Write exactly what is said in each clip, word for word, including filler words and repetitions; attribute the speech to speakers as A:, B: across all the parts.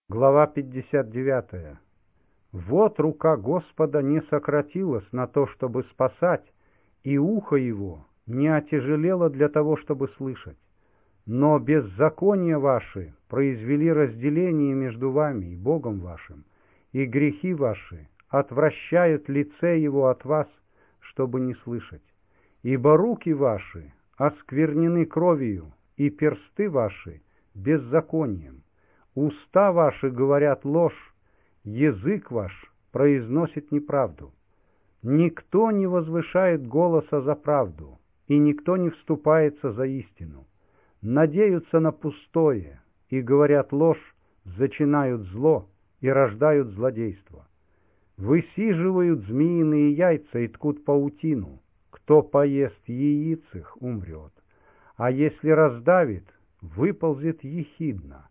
A: Глава пятьдесят девятая. Вот рука Господа не сократилась на то, чтобы спасать, и ухо его не отяжелело для того, чтобы слышать. Но беззакония ваши произвели разделение между вами и Богом вашим, и грехи ваши отвращают лице его от вас, чтобы не слышать. Ибо руки ваши осквернены кровью, и персты ваши беззаконием. Уста ваши говорят ложь, язык ваш произносит неправду. Никто не возвышает голоса за правду, и никто не вступается за истину. Надеются на пустое, и говорят ложь, зачинают зло и рождают злодейство. Высиживают змеиные яйца и ткут паутину. Кто поест яиц их, умрет, а если раздавит, выползет ехидно.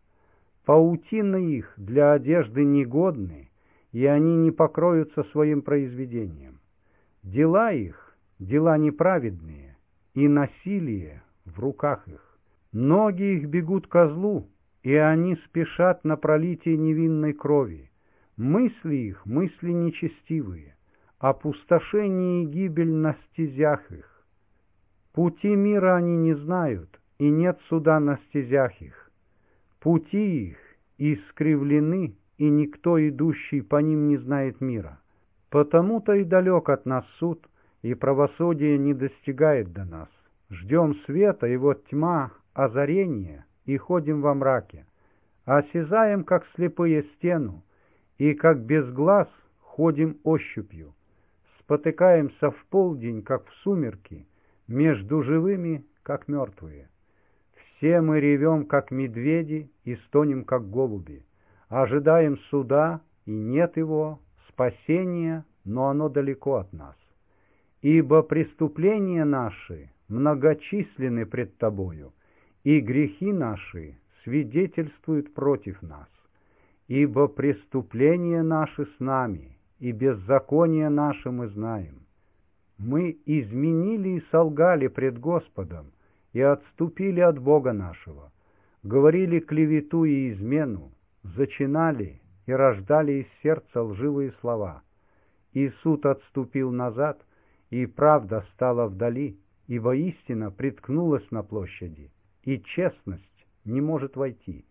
A: Паутины их для одежды негодны, и они не покроются своим произведением. Дела их — дела неправедные, и насилие в руках их. Ноги их бегут ко злу, и они спешат на пролитие невинной крови. Мысли их — мысли нечестивые, опустошение и гибель на стезях их. Пути мира они не знают, и нет суда на стезях их. Пути их искривлены, и никто, идущий по ним, не знает мира. Потому-то и далек от нас суд, и правосудие не достигает до нас. Ждем света, и вот тьма, озарение, и ходим во мраке. Осязаем, как слепые, стену, и как без глаз ходим ощупью. Спотыкаемся в полдень, как в сумерки, между живыми, как мертвые. Все мы ревем, как медведи, и стонем, как голуби. Ожидаем суда, и нет его, спасения, но оно далеко от нас. Ибо преступления наши многочисленны пред тобою, и грехи наши свидетельствуют против нас. Ибо преступления наши с нами, и беззаконие наше мы знаем. Мы изменили и солгали пред Господом, и отступили от Бога нашего, говорили клевету и измену, зачинали и рождали из сердца лживые слова. И суд отступил назад, и правда стала вдали, ибо истина приткнулась на площади, и честность не может войти.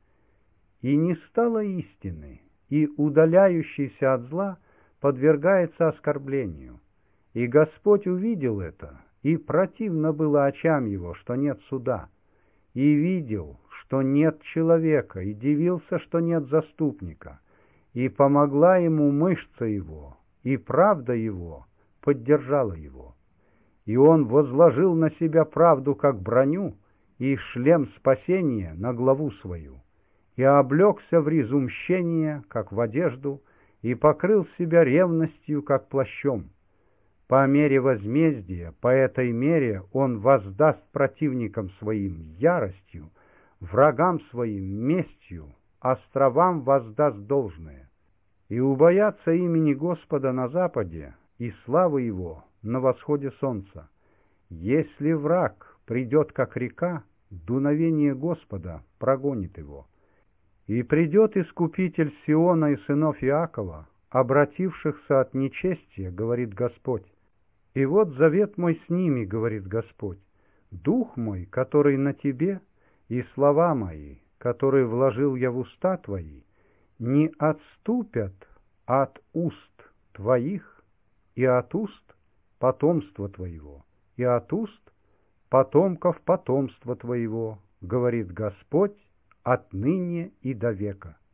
A: И не стало истины, и удаляющийся от зла подвергается оскорблению. И Господь увидел это, и противно было очам его, что нет суда, и видел, что нет человека, и дивился, что нет заступника, и помогла ему мышца его, и правда его поддержала его. И он возложил на себя правду, как броню, и шлем спасения на главу свою, и облегся в ризу мщения, как в одежду, и покрыл себя ревностью, как плащом. По мере возмездия, по этой мере он воздаст противникам своим яростью, врагам своим местью, островам воздаст должное. И убоятся имени Господа на западе, и славы его на восходе солнца. Если враг придет, как река, дуновение Господа прогонит его. И придет Искупитель Сиона и сынов Иакова, обратившихся от нечестия, говорит Господь. И вот завет мой с ними, говорит Господь, дух мой, который на тебе, и слова мои, которые вложил я в уста твои, не отступят от уст твоих и от уст потомства твоего, и от уст потомков потомства твоего, говорит Господь, отныне и до века.